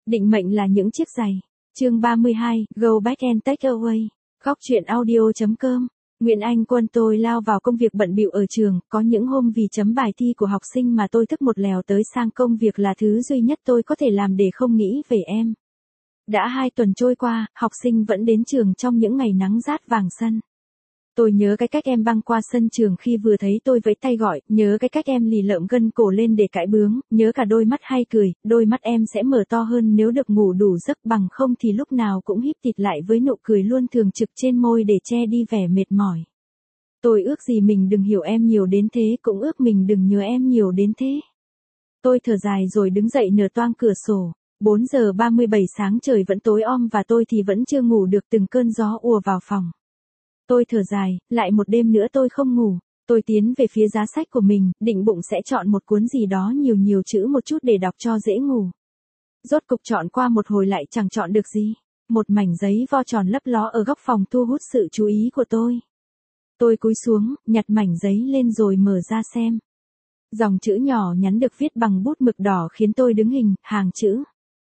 Định mệnh là những chiếc giày. Chương 32, Go Back and Take Away. Góc truyện audio.com. Nguyễn Anh Quân. Tôi lao vào công việc bận bịu ở trường, có những hôm vì chấm bài thi của học sinh mà tôi thức một lèo tới sang công việc là thứ duy nhất tôi có thể làm để không nghĩ về em. Đã 2 tuần trôi qua, học sinh vẫn đến trường trong những ngày nắng rát vàng sân. Tôi nhớ cái cách em băng qua sân trường khi vừa thấy tôi vẫy tay gọi, nhớ cái cách em lì lợm gân cổ lên để cãi bướng, nhớ cả đôi mắt hay cười, đôi mắt em sẽ mở to hơn nếu được ngủ đủ giấc, bằng không thì lúc nào cũng híp thịt lại với nụ cười luôn thường trực trên môi để che đi vẻ mệt mỏi. Tôi ước gì mình đừng hiểu em nhiều đến thế, cũng ước mình đừng nhớ em nhiều đến thế. Tôi thở dài rồi đứng dậy nở toang cửa sổ. 4 giờ 37 sáng trời vẫn tối om và tôi thì vẫn chưa ngủ được, từng cơn gió ùa vào phòng. Tôi thở dài, lại một đêm nữa tôi không ngủ. Tôi tiến về phía giá sách của mình, định bụng sẽ chọn một cuốn gì đó nhiều chữ một chút để đọc cho dễ ngủ. Rốt cục chọn qua một hồi lại chẳng chọn được gì. Một mảnh giấy vo tròn lấp ló ở góc phòng thu hút sự chú ý của tôi. Tôi cúi xuống, nhặt mảnh giấy lên rồi mở ra xem. Dòng chữ nhỏ nhắn được viết bằng bút mực đỏ khiến tôi đứng hình, hàng chữ.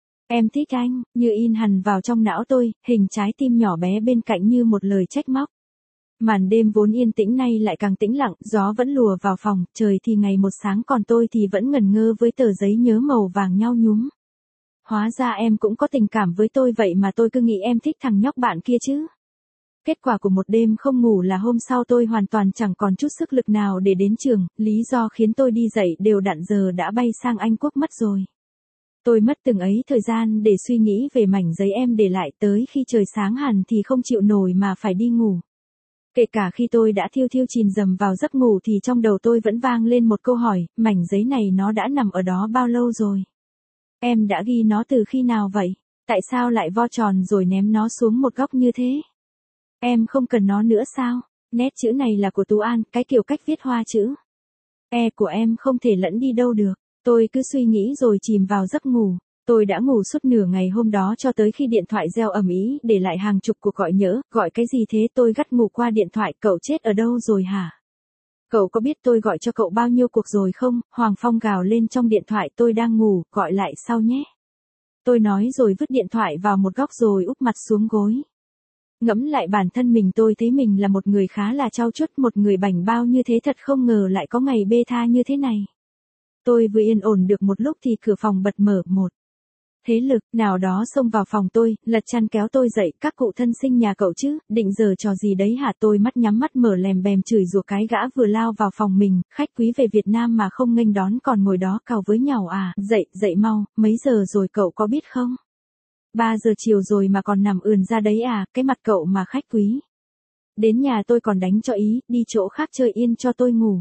Em thích anh, như in hằn vào trong não tôi, hình trái tim nhỏ bé bên cạnh như một lời trách móc. Màn đêm vốn yên tĩnh nay lại càng tĩnh lặng, gió vẫn lùa vào phòng, trời thì ngày một sáng còn tôi thì vẫn ngẩn ngơ với tờ giấy nhớ màu vàng nhau nhúm. Hóa ra em cũng có tình cảm với tôi, vậy mà tôi cứ nghĩ em thích thằng nhóc bạn kia chứ. Kết quả của một đêm không ngủ là hôm sau tôi hoàn toàn chẳng còn chút sức lực nào để đến trường, lý do khiến tôi đi dậy đều đặn giờ đã bay sang Anh Quốc mất rồi. Tôi mất từng ấy thời gian để suy nghĩ về mảnh giấy em để lại, tới khi trời sáng hẳn thì không chịu nổi mà phải đi ngủ. Kể cả khi tôi đã thiêu chìm dầm vào giấc ngủ thì trong đầu tôi vẫn vang lên một câu hỏi, mảnh giấy này nó đã nằm ở đó bao lâu rồi? Em đã ghi nó từ khi nào vậy? Tại sao lại vo tròn rồi ném nó xuống một góc như thế? Em không cần nó nữa sao? Nét chữ này là của Tú An, cái kiểu cách viết hoa chữ. E của em không thể lẫn đi đâu được. Tôi cứ suy nghĩ rồi chìm vào giấc ngủ. Tôi đã ngủ suốt nửa ngày hôm đó cho tới khi điện thoại reo ầm ĩ để lại hàng chục cuộc gọi nhỡ, gọi cái gì thế? Tôi gắt ngủ qua điện thoại, cậu chết ở đâu rồi hả? Cậu có biết tôi gọi cho cậu bao nhiêu cuộc rồi không? Hoàng Phong gào lên trong điện thoại, tôi đang ngủ, gọi lại sau nhé. Tôi nói rồi vứt điện thoại vào một góc rồi úp mặt xuống gối. Ngẫm lại bản thân mình tôi thấy mình là một người khá là trau chuốt, một người bảnh bao như thế, thật không ngờ lại có ngày bê tha như thế này. Tôi vừa yên ổn được một lúc thì cửa phòng bật mở, một thế lực nào đó xông vào phòng tôi, lật chăn kéo tôi dậy, các cụ thân sinh nhà cậu chứ, định giở trò gì đấy hả? Tôi mắt nhắm mắt mở lèm bèm chửi rủa cái gã vừa lao vào phòng mình, khách quý về Việt Nam mà không nghênh đón còn ngồi đó cào với nhàu à, dậy mau, mấy giờ rồi cậu có biết không? 3 giờ chiều rồi mà còn nằm ườn ra đấy à, cái mặt cậu mà khách quý. Đến nhà tôi còn đánh cho ý, đi chỗ khác chơi yên cho tôi ngủ.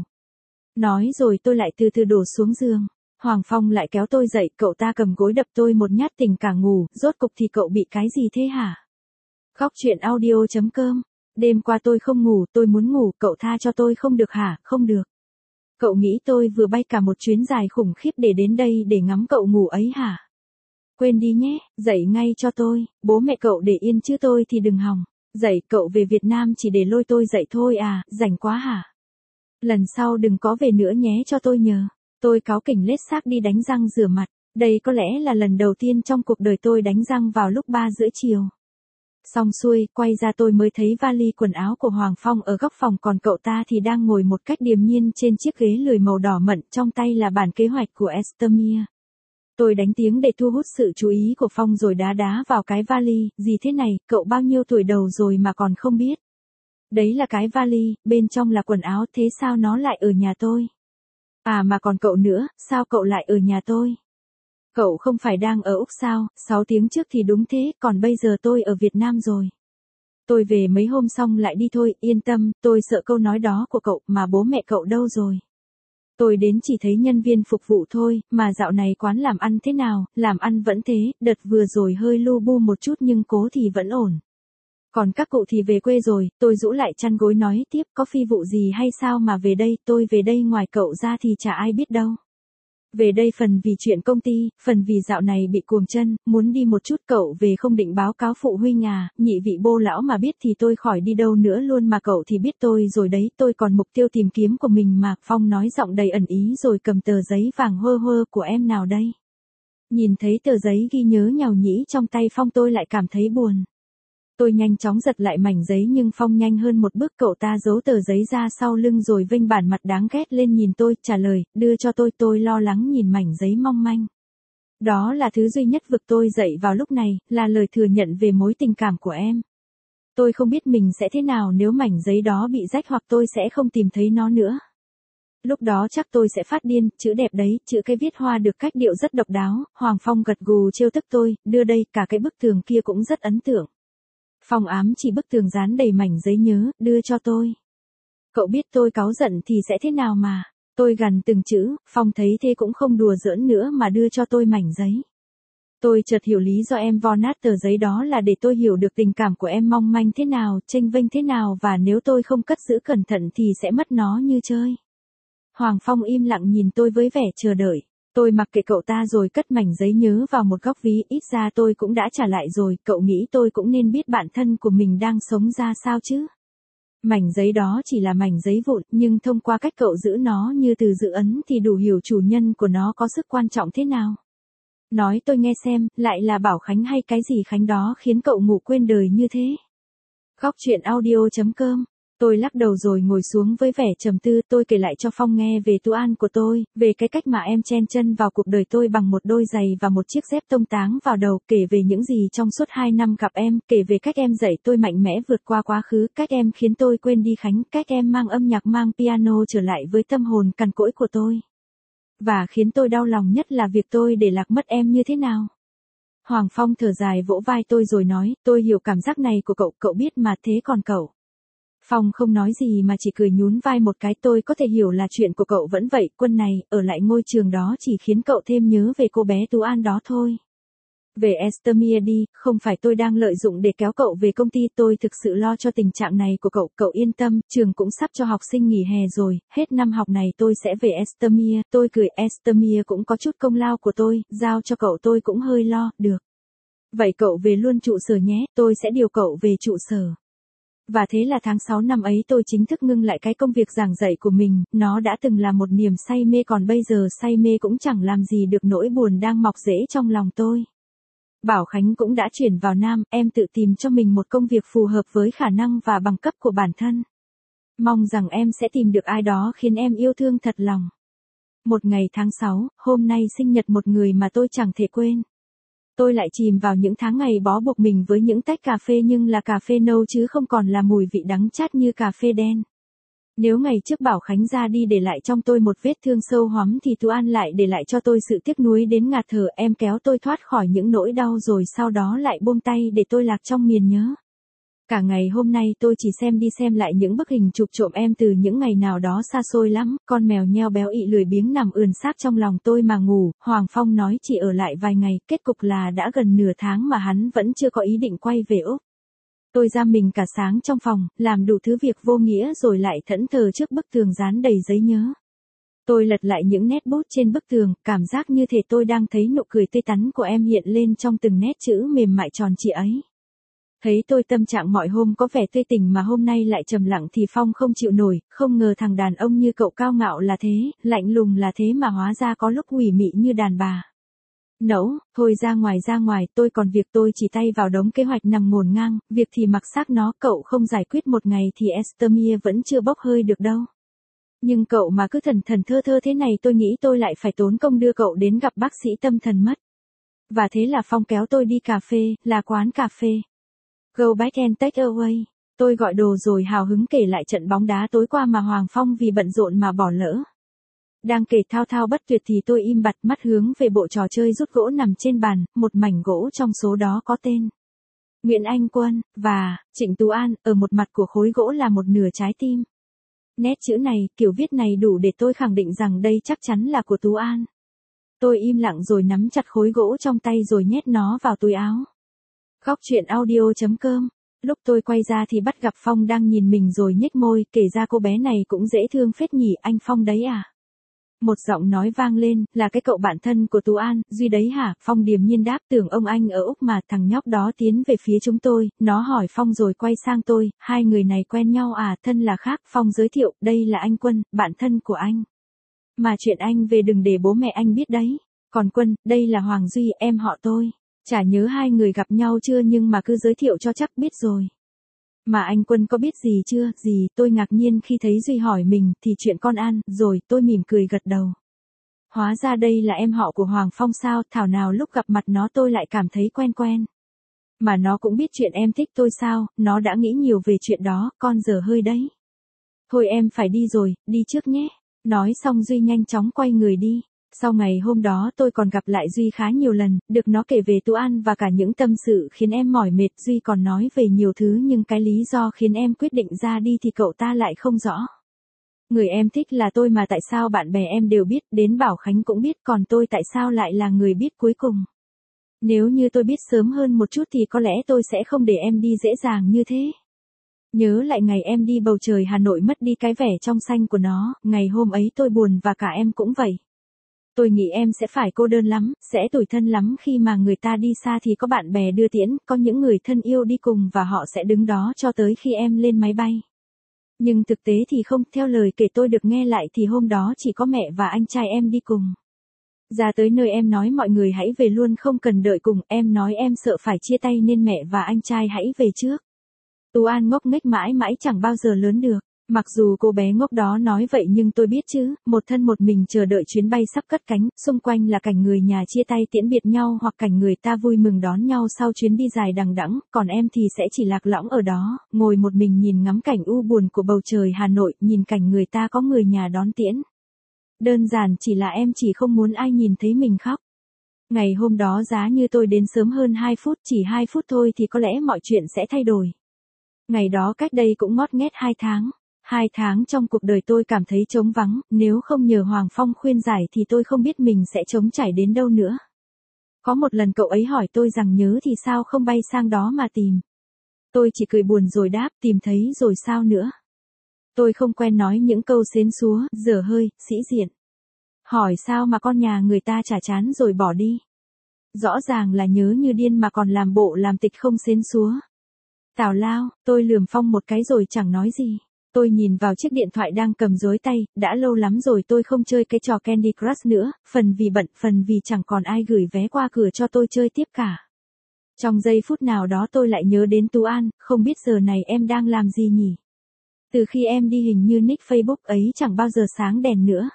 Nói rồi tôi lại từ từ đổ xuống giường. Hoàng Phong lại kéo tôi dậy, cậu ta cầm gối đập tôi một nhát tỉnh cả ngủ, rốt cục thì cậu bị cái gì thế hả? Góc truyện audio.com. Đêm qua tôi không ngủ, tôi muốn ngủ, cậu tha cho tôi không được hả? Không được. Cậu nghĩ tôi vừa bay cả một chuyến dài khủng khiếp để đến đây để ngắm cậu ngủ ấy hả? Quên đi nhé, dậy ngay cho tôi, bố mẹ cậu để yên chứ tôi thì đừng hòng. Dậy, cậu về Việt Nam chỉ để lôi tôi dậy thôi à, rảnh quá hả? Lần sau đừng có về nữa nhé cho tôi nhờ. Tôi cáu kỉnh lết xác đi đánh răng rửa mặt. Đây có lẽ là lần đầu tiên trong cuộc đời tôi đánh răng vào lúc 3 rưỡi chiều. Xong xuôi, quay ra tôi mới thấy vali quần áo của Hoàng Phong ở góc phòng, còn cậu ta thì đang ngồi một cách điềm nhiên trên chiếc ghế lười màu đỏ mận, trong tay là bản kế hoạch của Estomia. Tôi đánh tiếng để thu hút sự chú ý của Phong rồi đá vào cái vali, gì thế này, cậu bao nhiêu tuổi đầu rồi mà còn không biết. Đấy là cái vali, bên trong là quần áo, thế sao nó lại ở nhà tôi? À mà còn cậu nữa, sao cậu lại ở nhà tôi? Cậu không phải đang ở Úc sao? 6 tiếng trước thì đúng thế, còn bây giờ tôi ở Việt Nam rồi. Tôi về mấy hôm xong lại đi thôi, yên tâm, tôi sợ câu nói đó của cậu, mà bố mẹ cậu đâu rồi? Tôi đến chỉ thấy nhân viên phục vụ thôi, mà dạo này quán làm ăn thế nào? Làm ăn vẫn thế, đợt vừa rồi hơi lu bu một chút nhưng cố thì vẫn ổn. Còn các cụ thì về quê rồi, tôi rũ lại chăn gối nói tiếp, có phi vụ gì hay sao mà về đây? Tôi về đây ngoài cậu ra thì chả ai biết đâu. Về đây phần vì chuyện công ty, phần vì dạo này bị cuồng chân, muốn đi một chút. Cậu về không định báo cáo phụ huynh à? Nhị vị bô lão mà biết thì tôi khỏi đi đâu nữa luôn, mà cậu thì biết tôi rồi đấy, tôi còn mục tiêu tìm kiếm của mình mà. Phong nói giọng đầy ẩn ý rồi cầm tờ giấy vàng hơ hơ, của em nào đây? Nhìn thấy tờ giấy ghi nhớ nhàu nhĩ trong tay Phong tôi lại cảm thấy buồn. Tôi nhanh chóng giật lại mảnh giấy nhưng Phong nhanh hơn một bước, cậu ta giấu tờ giấy ra sau lưng rồi vênh bản mặt đáng ghét lên nhìn tôi, trả lời, đưa cho tôi lo lắng nhìn mảnh giấy mong manh. Đó là thứ duy nhất vực tôi dậy vào lúc này, là lời thừa nhận về mối tình cảm của em. Tôi không biết mình sẽ thế nào nếu mảnh giấy đó bị rách hoặc tôi sẽ không tìm thấy nó nữa. Lúc đó chắc tôi sẽ phát điên, chữ đẹp đấy, chữ cái viết hoa được cách điệu rất độc đáo, Hoàng Phong gật gù trêu tức tôi, đưa đây, cả cái bức tường kia cũng rất ấn tượng. Phong ám chỉ bức tường dán đầy mảnh giấy nhớ, đưa cho tôi. Cậu biết tôi cáu giận thì sẽ thế nào mà. Tôi gằn từng chữ, Phong thấy thế cũng không đùa giỡn nữa mà đưa cho tôi mảnh giấy. Tôi chợt hiểu lý do em vo nát tờ giấy đó là để tôi hiểu được tình cảm của em mong manh thế nào, chênh vênh thế nào và nếu tôi không cất giữ cẩn thận thì sẽ mất nó như chơi. Hoàng Phong im lặng nhìn tôi với vẻ chờ đợi. Tôi mặc kệ cậu ta rồi cất mảnh giấy nhớ vào một góc ví, ít ra tôi cũng đã trả lại rồi, cậu nghĩ tôi cũng nên biết bản thân của mình đang sống ra sao chứ. Mảnh giấy đó chỉ là mảnh giấy vụn, nhưng thông qua cách cậu giữ nó như từ dự ấn thì đủ hiểu chủ nhân của nó có sức quan trọng thế nào. Nói tôi nghe xem, lại là Bảo Khánh hay cái gì Khánh đó khiến cậu ngủ quên đời như thế. Góc chuyện audio.com. Tôi lắc đầu rồi ngồi xuống với vẻ trầm tư, tôi kể lại cho Phong nghe về Tú An của tôi, về cái cách mà em chen chân vào cuộc đời tôi bằng một đôi giày và một chiếc dép tông táng vào đầu, kể về những gì trong suốt 2 năm gặp em, kể về cách em dạy tôi mạnh mẽ vượt qua quá khứ, cách em khiến tôi quên đi Khánh, cách em mang âm nhạc mang piano trở lại với tâm hồn cằn cỗi của tôi. Và khiến tôi đau lòng nhất là việc tôi để lạc mất em như thế nào. Hoàng Phong thở dài vỗ vai tôi rồi nói, tôi hiểu cảm giác này của cậu, cậu biết mà, thế còn cậu? Phong không nói gì mà chỉ cười nhún vai một cái, tôi có thể hiểu là chuyện của cậu vẫn vậy, Quân này, ở lại ngôi trường đó chỉ khiến cậu thêm nhớ về cô bé Tú An đó thôi. Về Estemia đi, không phải tôi đang lợi dụng để kéo cậu về công ty, tôi thực sự lo cho tình trạng này của cậu, cậu yên tâm, trường cũng sắp cho học sinh nghỉ hè rồi, hết năm học này tôi sẽ về Estemia, tôi cười, Estemia cũng có chút công lao của tôi, giao cho cậu tôi cũng hơi lo, được. Vậy cậu về luôn trụ sở nhé, tôi sẽ điều cậu về trụ sở. Và thế là tháng 6 năm ấy tôi chính thức ngưng lại cái công việc giảng dạy của mình, nó đã từng là một niềm say mê còn bây giờ say mê cũng chẳng làm gì được nỗi buồn đang mọc rễ trong lòng tôi. Bảo Khánh cũng đã chuyển vào Nam, em tự tìm cho mình một công việc phù hợp với khả năng và bằng cấp của bản thân. Mong rằng em sẽ tìm được ai đó khiến em yêu thương thật lòng. Một ngày tháng 6, hôm nay sinh nhật một người mà tôi chẳng thể quên. Tôi lại chìm vào những tháng ngày bó buộc mình với những tách cà phê nhưng là cà phê nâu chứ không còn là mùi vị đắng chát như cà phê đen. Nếu ngày trước Bảo Khánh ra đi để lại trong tôi một vết thương sâu hoắm thì Tú An lại để lại cho tôi sự tiếc nuối đến ngạt thở, em kéo tôi thoát khỏi những nỗi đau rồi sau đó lại buông tay để tôi lạc trong miền nhớ. Cả ngày hôm nay tôi chỉ xem đi xem lại những bức hình chụp trộm em từ những ngày nào đó xa xôi lắm, con mèo nheo béo ị lười biếng nằm ườn xác trong lòng tôi mà ngủ, Hoàng Phong nói chỉ ở lại vài ngày, kết cục là đã gần nửa tháng mà hắn vẫn chưa có ý định quay về Úc. Tôi giam mình cả sáng trong phòng, làm đủ thứ việc vô nghĩa rồi lại thẫn thờ trước bức tường dán đầy giấy nhớ. Tôi lật lại những nét bút trên bức tường, cảm giác như thể tôi đang thấy nụ cười tươi tắn của em hiện lên trong từng nét chữ mềm mại tròn trịa ấy. Thấy tôi tâm trạng mọi hôm có vẻ tươi tỉnh mà hôm nay lại trầm lặng thì Phong không chịu nổi, không ngờ thằng đàn ông như cậu cao ngạo là thế, lạnh lùng là thế mà hóa ra có lúc ủy mị như đàn bà. Nẫu, thôi ra ngoài, tôi còn việc, tôi chỉ tay vào đống kế hoạch nằm ngổn ngang, việc thì mặc xác nó, cậu không giải quyết một ngày thì Estemia vẫn chưa bốc hơi được đâu. Nhưng cậu mà cứ thần thần thơ thơ thế này tôi nghĩ tôi lại phải tốn công đưa cậu đến gặp bác sĩ tâm thần mất. Và thế là Phong kéo tôi đi cà phê, là quán cà phê. Go back and take away. Tôi gọi đồ rồi hào hứng kể lại trận bóng đá tối qua mà Hoàng Phong vì bận rộn mà bỏ lỡ. Đang kể thao thao bất tuyệt thì tôi im bặt mắt hướng về bộ trò chơi rút gỗ nằm trên bàn, một mảnh gỗ trong số đó có tên Nguyễn Anh Quân, và Trịnh Tú An, ở một mặt của khối gỗ là một nửa trái tim. Nét chữ này, kiểu viết này đủ để tôi khẳng định rằng đây chắc chắn là của Tú An. Tôi im lặng rồi nắm chặt khối gỗ trong tay rồi nhét nó vào túi áo. Góc chuyện audio.com. Lúc tôi quay ra thì bắt gặp Phong đang nhìn mình rồi nhếch môi, kể ra cô bé này cũng dễ thương phết nhỉ, anh Phong đấy à? Một giọng nói vang lên, là cái cậu bạn thân của Tú An, Duy đấy hả? Phong điềm nhiên đáp, tưởng ông anh ở Úc mà. Thằng nhóc đó tiến về phía chúng tôi, nó hỏi Phong rồi quay sang tôi, hai người này quen nhau à? Thân là khác, Phong giới thiệu, đây là anh Quân, bạn thân của anh. Mà chuyện anh về đừng để bố mẹ anh biết đấy. Còn Quân, đây là Hoàng Duy, em họ tôi. Chả nhớ hai người gặp nhau chưa nhưng mà cứ giới thiệu cho chắc biết rồi. Mà anh Quân có biết gì chưa? Gì? Tôi ngạc nhiên khi thấy Duy hỏi mình thì chuyện con An, rồi tôi mỉm cười gật đầu. Hóa ra đây là em họ của Hoàng Phong sao, thảo nào lúc gặp mặt nó tôi lại cảm thấy quen quen. Mà nó cũng biết chuyện em thích tôi sao, nó đã nghĩ nhiều về chuyện đó, con dở hơi đấy. Thôi em phải đi rồi, đi trước nhé. Nói xong Duy nhanh chóng quay người đi. Sau ngày hôm đó tôi còn gặp lại Duy khá nhiều lần, được nó kể về Tú An và cả những tâm sự khiến em mỏi mệt. Duy còn nói về nhiều thứ nhưng cái lý do khiến em quyết định ra đi thì cậu ta lại không rõ. Người em thích là tôi mà tại sao bạn bè em đều biết, đến Bảo Khánh cũng biết, còn tôi tại sao lại là người biết cuối cùng. Nếu như tôi biết sớm hơn một chút thì có lẽ tôi sẽ không để em đi dễ dàng như thế. Nhớ lại ngày em đi bầu trời Hà Nội mất đi cái vẻ trong xanh của nó, ngày hôm ấy tôi buồn và cả em cũng vậy. Tôi nghĩ em sẽ phải cô đơn lắm, sẽ tủi thân lắm khi mà người ta đi xa thì có bạn bè đưa tiễn, có những người thân yêu đi cùng và họ sẽ đứng đó cho tới khi em lên máy bay. Nhưng thực tế thì không, theo lời kể tôi được nghe lại thì hôm đó chỉ có mẹ và anh trai em đi cùng. Ra tới nơi em nói mọi người hãy về luôn không cần đợi cùng, em nói em sợ phải chia tay nên mẹ và anh trai hãy về trước. Tú An ngốc nghếch mãi mãi chẳng bao giờ lớn được. Mặc dù cô bé ngốc đó nói vậy nhưng tôi biết chứ, một thân một mình chờ đợi chuyến bay sắp cất cánh, xung quanh là cảnh người nhà chia tay tiễn biệt nhau hoặc cảnh người ta vui mừng đón nhau sau chuyến đi dài đằng đẵng, còn em thì sẽ chỉ lạc lõng ở đó, ngồi một mình nhìn ngắm cảnh u buồn của bầu trời Hà Nội, nhìn cảnh người ta có người nhà đón tiễn. Đơn giản chỉ là em chỉ không muốn ai nhìn thấy mình khóc. Ngày hôm đó giá như tôi đến sớm hơn 2 phút, chỉ 2 phút thôi thì có lẽ mọi chuyện sẽ thay đổi. Ngày đó cách đây cũng ngót nghét 2 tháng. 2 tháng trong cuộc đời tôi cảm thấy trống vắng, nếu không nhờ Hoàng Phong khuyên giải thì tôi không biết mình sẽ trống trải đến đâu nữa. Có một lần cậu ấy hỏi tôi rằng nhớ thì sao không bay sang đó mà tìm. Tôi chỉ cười buồn rồi đáp tìm thấy rồi sao nữa. Tôi không quen nói những câu xến xúa, dở hơi, sĩ diện. Hỏi sao mà con nhà người ta chả chán rồi bỏ đi. Rõ ràng là nhớ như điên mà còn làm bộ làm tịch không xến xúa. Tào lao, tôi lườm Phong một cái rồi chẳng nói gì. Tôi nhìn vào chiếc điện thoại đang cầm dối tay, đã lâu lắm rồi tôi không chơi cái trò Candy Crush nữa, phần vì bận, phần vì chẳng còn ai gửi vé qua cửa cho tôi chơi tiếp cả. Trong giây phút nào đó tôi lại nhớ đến Tú An, không biết giờ này em đang làm gì nhỉ? Từ khi em đi hình như nick Facebook ấy chẳng bao giờ sáng đèn nữa.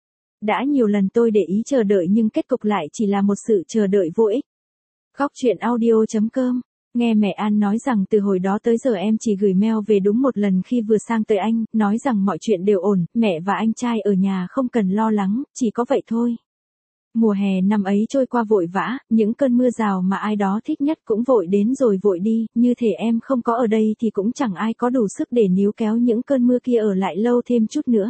Đã nhiều lần tôi để ý chờ đợi nhưng kết cục lại chỉ là một sự chờ đợi vô ích. Góc truyện audio.com. Nghe mẹ An nói rằng từ hồi đó tới giờ em chỉ gửi mail về đúng một lần khi vừa sang tới Anh, nói rằng mọi chuyện đều ổn, mẹ và anh trai ở nhà không cần lo lắng, chỉ có vậy thôi. Mùa hè năm ấy trôi qua vội vã, những cơn mưa rào mà ai đó thích nhất cũng vội đến rồi vội đi, như thể em không có ở đây thì cũng chẳng ai có đủ sức để níu kéo những cơn mưa kia ở lại lâu thêm chút nữa.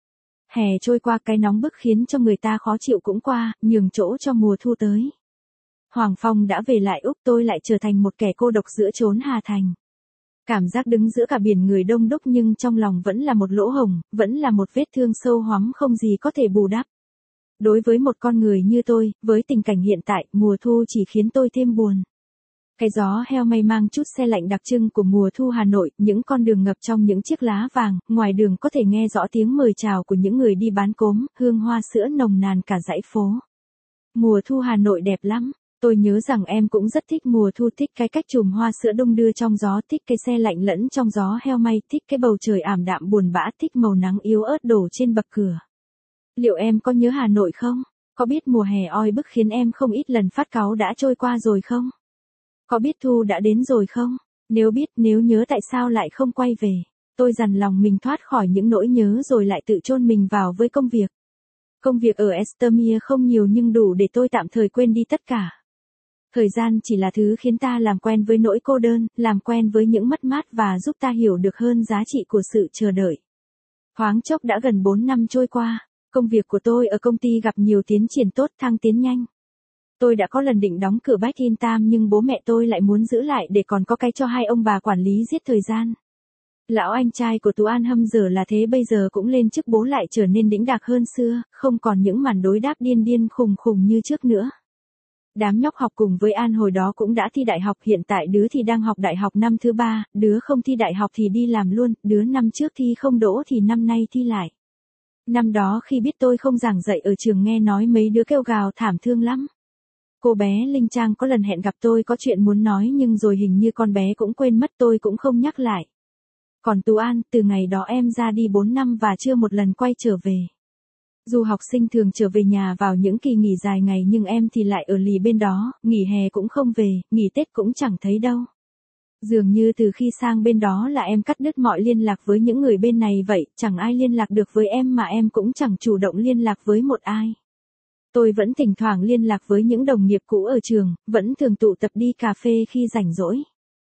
Hè trôi qua cái nóng bức khiến cho người ta khó chịu cũng qua, nhường chỗ cho mùa thu tới. Hoàng Phong đã về lại Úc, tôi lại trở thành một kẻ cô độc giữa chốn Hà Thành. Cảm giác đứng giữa cả biển người đông đúc nhưng trong lòng vẫn là một lỗ hổng, vẫn là một vết thương sâu hoắm không gì có thể bù đắp. Đối với một con người như tôi, với tình cảnh hiện tại, mùa thu chỉ khiến tôi thêm buồn. Cái gió heo may mang chút se lạnh đặc trưng của mùa thu Hà Nội, những con đường ngập trong những chiếc lá vàng, ngoài đường có thể nghe rõ tiếng mời chào của những người đi bán cốm, hương hoa sữa nồng nàn cả dãy phố. Mùa thu Hà Nội đẹp lắm. Tôi nhớ rằng em cũng rất thích mùa thu, thích cái cách chùm hoa sữa đung đưa trong gió, thích cái se lạnh lẫn trong gió heo may, thích cái bầu trời ảm đạm buồn bã, thích màu nắng yếu ớt đổ trên bậc cửa. Liệu em có nhớ Hà Nội không? Có biết mùa hè oi bức khiến em không ít lần phát cáu đã trôi qua rồi không? Có biết thu đã đến rồi không? Nếu biết, nếu nhớ tại sao lại không quay về? Tôi dằn lòng mình thoát khỏi những nỗi nhớ rồi lại tự chôn mình vào với công việc. Công việc ở Estonia không nhiều nhưng đủ để tôi tạm thời quên đi tất cả. Thời gian chỉ là thứ khiến ta làm quen với nỗi cô đơn, làm quen với những mất mát và giúp ta hiểu được hơn giá trị của sự chờ đợi. Thoáng chốc đã gần 4 năm trôi qua, công việc của tôi ở công ty gặp nhiều tiến triển tốt, thăng tiến nhanh. Tôi đã có lần định đóng cửa Back in Time nhưng bố mẹ tôi lại muốn giữ lại để còn có cái cho hai ông bà quản lý giết thời gian. Lão anh trai của Tú An hâm dở là thế bây giờ cũng lên chức bố lại trở nên đĩnh đạc hơn xưa, không còn những màn đối đáp điên điên khùng khùng như trước nữa. Đám nhóc học cùng với An hồi đó cũng đã thi đại học, hiện tại đứa thì đang học đại học năm thứ 3, đứa không thi đại học thì đi làm luôn, đứa năm trước thi không đỗ thì năm nay thi lại. Năm đó khi biết tôi không giảng dạy ở trường nghe nói mấy đứa kêu gào thảm thương lắm. Cô bé Linh Trang có lần hẹn gặp tôi có chuyện muốn nói nhưng rồi hình như con bé cũng quên mất tôi cũng không nhắc lại. Còn Tú An, từ ngày đó em ra đi 4 năm và chưa một lần quay trở về. Dù học sinh thường trở về nhà vào những kỳ nghỉ dài ngày nhưng em thì lại ở lì bên đó, nghỉ hè cũng không về, nghỉ Tết cũng chẳng thấy đâu. Dường như từ khi sang bên đó là em cắt đứt mọi liên lạc với những người bên này vậy, chẳng ai liên lạc được với em mà em cũng chẳng chủ động liên lạc với một ai. Tôi vẫn thỉnh thoảng liên lạc với những đồng nghiệp cũ ở trường, vẫn thường tụ tập đi cà phê khi rảnh rỗi.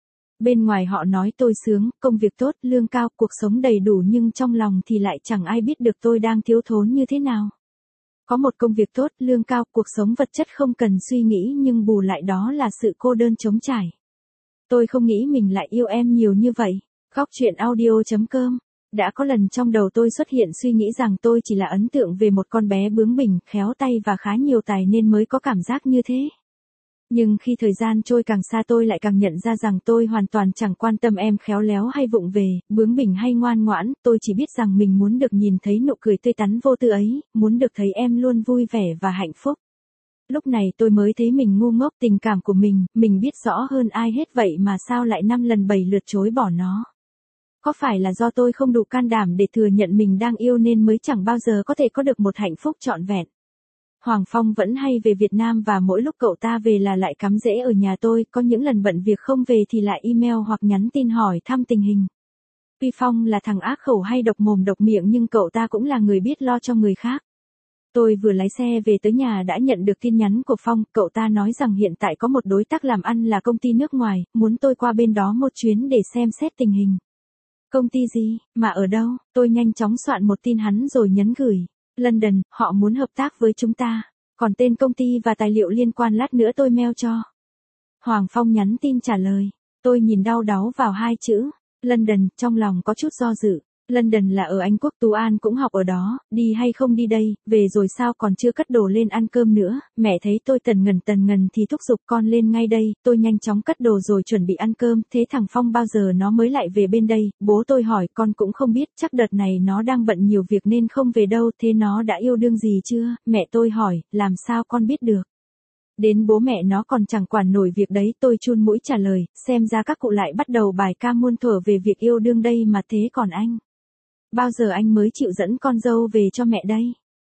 Bên ngoài họ nói tôi sướng, công việc tốt, lương cao, cuộc sống đầy đủ nhưng trong lòng thì lại chẳng ai biết được tôi đang thiếu thốn như thế nào. Có một công việc tốt, lương cao, cuộc sống vật chất không cần suy nghĩ nhưng bù lại đó là sự cô đơn trống trải. Tôi không nghĩ mình lại yêu em nhiều như vậy. Góc chuyện audio.com. Đã có lần trong đầu tôi xuất hiện suy nghĩ rằng tôi chỉ là ấn tượng về một con bé bướng bỉnh, khéo tay và khá nhiều tài nên mới có cảm giác như thế. Nhưng khi thời gian trôi càng xa tôi lại càng nhận ra rằng tôi hoàn toàn chẳng quan tâm em khéo léo hay vụng về, bướng bỉnh hay ngoan ngoãn, tôi chỉ biết rằng mình muốn được nhìn thấy nụ cười tươi tắn vô tư ấy, muốn được thấy em luôn vui vẻ và hạnh phúc. Lúc này tôi mới thấy mình ngu ngốc tình cảm của mình biết rõ hơn ai hết vậy mà sao lại 5 lần 7 lượt chối bỏ nó. Có phải là do tôi không đủ can đảm để thừa nhận mình đang yêu nên mới chẳng bao giờ có thể có được một hạnh phúc trọn vẹn. Hoàng Phong vẫn hay về Việt Nam và mỗi lúc cậu ta về là lại cắm rễ ở nhà tôi, có những lần bận việc không về thì lại email hoặc nhắn tin hỏi thăm tình hình. Tuy Phong là thằng ác khẩu hay độc mồm độc miệng nhưng cậu ta cũng là người biết lo cho người khác. Tôi vừa lái xe về tới nhà đã nhận được tin nhắn của Phong, cậu ta nói rằng hiện tại có một đối tác làm ăn là công ty nước ngoài, muốn tôi qua bên đó một chuyến để xem xét tình hình. Công ty gì, mà ở đâu? Tôi nhanh chóng soạn một tin hắn rồi nhấn gửi. London, họ muốn hợp tác với chúng ta. Còn tên công ty và tài liệu liên quan lát nữa tôi mail cho. Hoàng Phong nhắn tin trả lời. Tôi nhìn đau đáu vào hai chữ. London, trong lòng có chút do dự. London là ở Anh Quốc, Tú An cũng học ở đó, đi hay không đi đây, về rồi sao còn chưa cất đồ lên ăn cơm nữa, mẹ thấy tôi tần ngần thì thúc giục con lên ngay đây, tôi nhanh chóng cất đồ rồi chuẩn bị ăn cơm, thế thằng Phong bao giờ nó mới lại về bên đây, bố tôi hỏi con cũng không biết, chắc đợt này nó đang bận nhiều việc nên không về đâu, thế nó đã yêu đương gì chưa, mẹ tôi hỏi, làm sao con biết được. Đến bố mẹ nó còn chẳng quản nổi việc đấy, tôi chun mũi trả lời, xem ra các cụ lại bắt đầu bài ca muôn thuở về việc yêu đương đây mà thế còn anh. Bao giờ anh mới chịu dẫn con dâu về cho mẹ đây?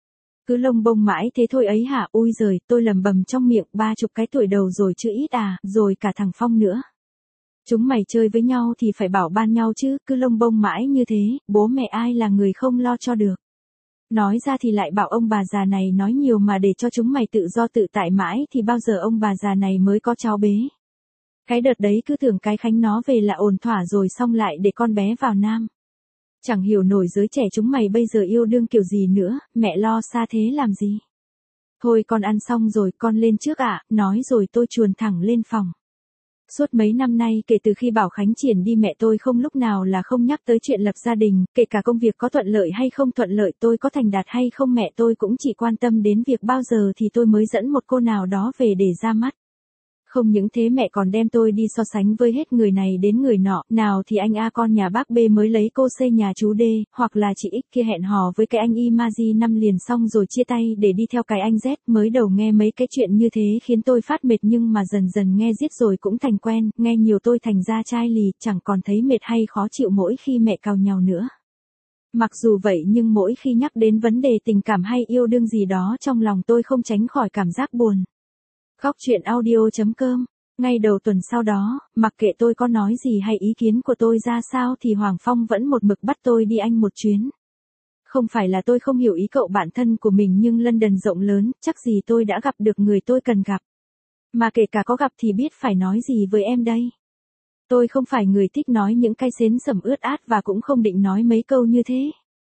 Cứ lông bông mãi thế thôi ấy hả, ôi giời, tôi lầm bầm trong miệng, 30 cái tuổi đầu rồi chứ ít à, rồi cả thằng Phong nữa. Chúng mày chơi với nhau thì phải bảo ban nhau chứ, cứ lông bông mãi như thế, bố mẹ ai là người không lo cho được. Nói ra thì lại bảo ông bà già này nói nhiều mà để cho chúng mày tự do tự tại mãi thì bao giờ ông bà già này mới có cháu bế. Cái đợt đấy cứ tưởng cái Khánh nó về là ổn thỏa rồi xong lại để con bé vào Nam. Chẳng hiểu nổi giới trẻ chúng mày bây giờ yêu đương kiểu gì nữa, mẹ lo xa thế làm gì. Thôi con ăn xong rồi, con lên trước ạ, nói rồi tôi chuồn thẳng lên phòng. Suốt mấy năm nay kể từ khi Bảo Khánh triển đi mẹ tôi không lúc nào là không nhắc tới chuyện lập gia đình, kể cả công việc có thuận lợi hay không thuận lợi tôi có thành đạt hay không mẹ tôi cũng chỉ quan tâm đến việc bao giờ thì tôi mới dẫn một cô nào đó về để ra mắt. Không những thế mẹ còn đem tôi đi so sánh với hết người này đến người nọ, nào thì anh A con nhà bác B mới lấy cô C nhà chú D, hoặc là chị X kia hẹn hò với cái anh Y Maji năm liền xong rồi chia tay để đi theo cái anh Z, mới đầu nghe mấy cái chuyện như thế khiến tôi phát mệt nhưng mà dần dần nghe riết rồi cũng thành quen, nghe nhiều tôi thành ra chai lì, chẳng còn thấy mệt hay khó chịu mỗi khi mẹ cào nhàu nữa. Mặc dù vậy nhưng mỗi khi nhắc đến vấn đề tình cảm hay yêu đương gì đó trong lòng tôi không tránh khỏi cảm giác buồn. Góc chuyện audio.com. Ngay đầu tuần sau đó, mặc kệ tôi có nói gì hay ý kiến của tôi ra sao thì Hoàng Phong vẫn một mực bắt tôi đi Anh một chuyến. Không phải là tôi không hiểu ý cậu bạn thân của mình nhưng London rộng lớn, chắc gì tôi đã gặp được người tôi cần gặp. Mà kể cả có gặp thì biết phải nói gì với em đây. Tôi không phải người thích nói những cái xến sẩm ướt át và cũng không định nói mấy câu như thế.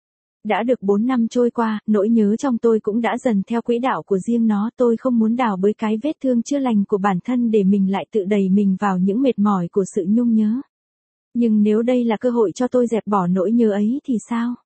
Đã được 4 năm trôi qua, nỗi nhớ trong tôi cũng đã dần theo quỹ đạo của riêng nó, tôi không muốn đào bới cái vết thương chưa lành của bản thân để mình lại tự đẩy mình vào những mệt mỏi của sự nhung nhớ. Nhưng nếu đây là cơ hội cho tôi dẹp bỏ nỗi nhớ ấy thì sao?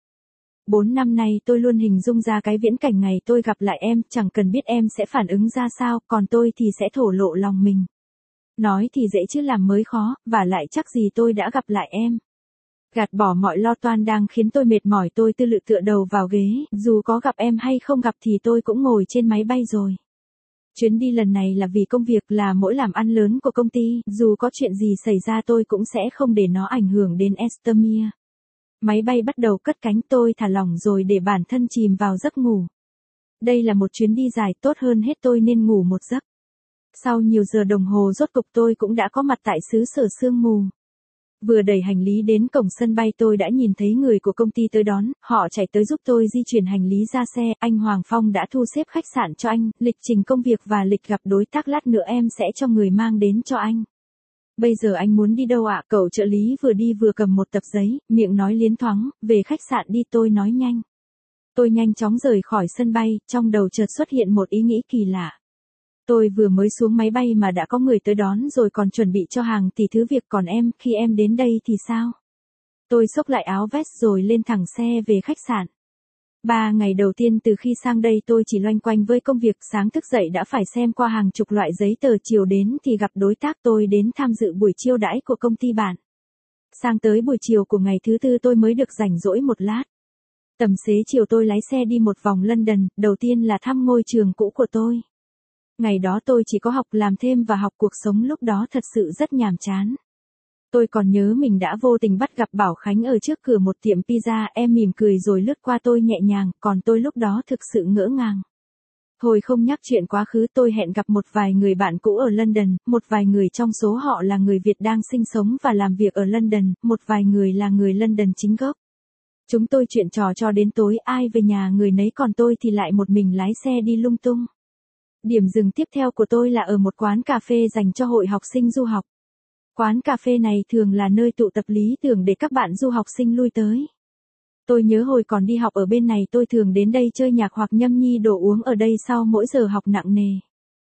4 năm nay tôi luôn hình dung ra cái viễn cảnh ngày tôi gặp lại em, chẳng cần biết em sẽ phản ứng ra sao, còn tôi thì sẽ thổ lộ lòng mình. Nói thì dễ chứ làm mới khó, và lại chắc gì tôi đã gặp lại em. Gạt bỏ mọi lo toan đang khiến tôi mệt mỏi, tôi tư lự tựa đầu vào ghế, dù có gặp em hay không gặp thì tôi cũng ngồi trên máy bay rồi. Chuyến đi lần này là vì công việc, là mỗi làm ăn lớn của công ty, dù có chuyện gì xảy ra tôi cũng sẽ không để nó ảnh hưởng đến Estamia. Máy bay bắt đầu cất cánh, tôi thả lỏng rồi để bản thân chìm vào giấc ngủ. Đây là một chuyến đi dài, tốt hơn hết tôi nên ngủ một giấc. Sau nhiều giờ đồng hồ rốt cục tôi cũng đã có mặt tại xứ sở sương mù. Vừa đẩy hành lý đến cổng sân bay tôi đã nhìn thấy người của công ty tới đón, họ chạy tới giúp tôi di chuyển hành lý ra xe. Anh Hoàng Phong đã thu xếp khách sạn cho anh, lịch trình công việc và lịch gặp đối tác lát nữa em sẽ cho người mang đến cho anh. Bây giờ anh muốn đi đâu ạ? Cậu trợ lý vừa đi vừa cầm một tập giấy, miệng nói liến thoáng, về khách sạn đi, tôi nói nhanh. Tôi nhanh chóng rời khỏi sân bay, trong đầu chợt xuất hiện một ý nghĩ kỳ lạ. Tôi vừa mới xuống máy bay mà đã có người tới đón rồi, còn chuẩn bị cho hàng tỷ thứ việc, còn em, khi em đến đây thì sao? Tôi xốc lại áo vest rồi lên thẳng xe về khách sạn. 3 ngày đầu tiên từ khi sang đây tôi chỉ loanh quanh với công việc, sáng thức dậy đã phải xem qua hàng chục loại giấy tờ, chiều đến thì gặp đối tác, tôi đến tham dự buổi chiêu đãi của công ty bạn. Sang tới buổi chiều của ngày thứ tư tôi mới được rảnh rỗi một lát. Tầm xế chiều tôi lái xe đi một vòng London, đầu tiên là thăm ngôi trường cũ của tôi. Ngày đó tôi chỉ có học, làm thêm và học, cuộc sống lúc đó thật sự rất nhàm chán. Tôi còn nhớ mình đã vô tình bắt gặp Bảo Khánh ở trước cửa một tiệm pizza, em mỉm cười rồi lướt qua tôi nhẹ nhàng, còn tôi lúc đó thực sự ngỡ ngàng. Hồi không nhắc chuyện quá khứ, tôi hẹn gặp một vài người bạn cũ ở London, một vài người trong số họ là người Việt đang sinh sống và làm việc ở London, một vài người là người London chính gốc. Chúng tôi chuyện trò cho đến tối, ai về nhà người nấy, còn tôi thì lại một mình lái xe đi lung tung. Điểm dừng tiếp theo của tôi là ở một quán cà phê dành cho hội học sinh du học. Quán cà phê này thường là nơi tụ tập lý tưởng để các bạn du học sinh lui tới. Tôi nhớ hồi còn đi học ở bên này tôi thường đến đây chơi nhạc hoặc nhâm nhi đồ uống ở đây sau mỗi giờ học nặng nề.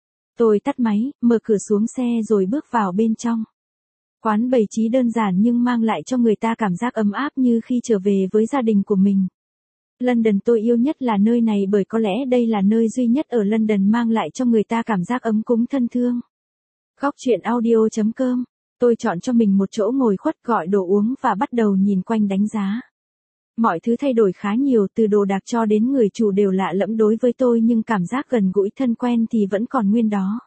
Tôi tắt máy, mở cửa xuống xe rồi bước vào bên trong. Quán bày trí đơn giản nhưng mang lại cho người ta cảm giác ấm áp như khi trở về với gia đình của mình. London tôi yêu nhất là nơi này, bởi có lẽ đây là nơi duy nhất ở London mang lại cho người ta cảm giác ấm cúng thân thương. Góc truyện audio.com. Tôi chọn cho mình một chỗ ngồi khuất, gọi đồ uống và bắt đầu nhìn quanh đánh giá. Mọi thứ thay đổi khá nhiều, từ đồ đạc cho đến người chủ đều lạ lẫm đối với tôi, nhưng cảm giác gần gũi thân quen thì vẫn còn nguyên đó.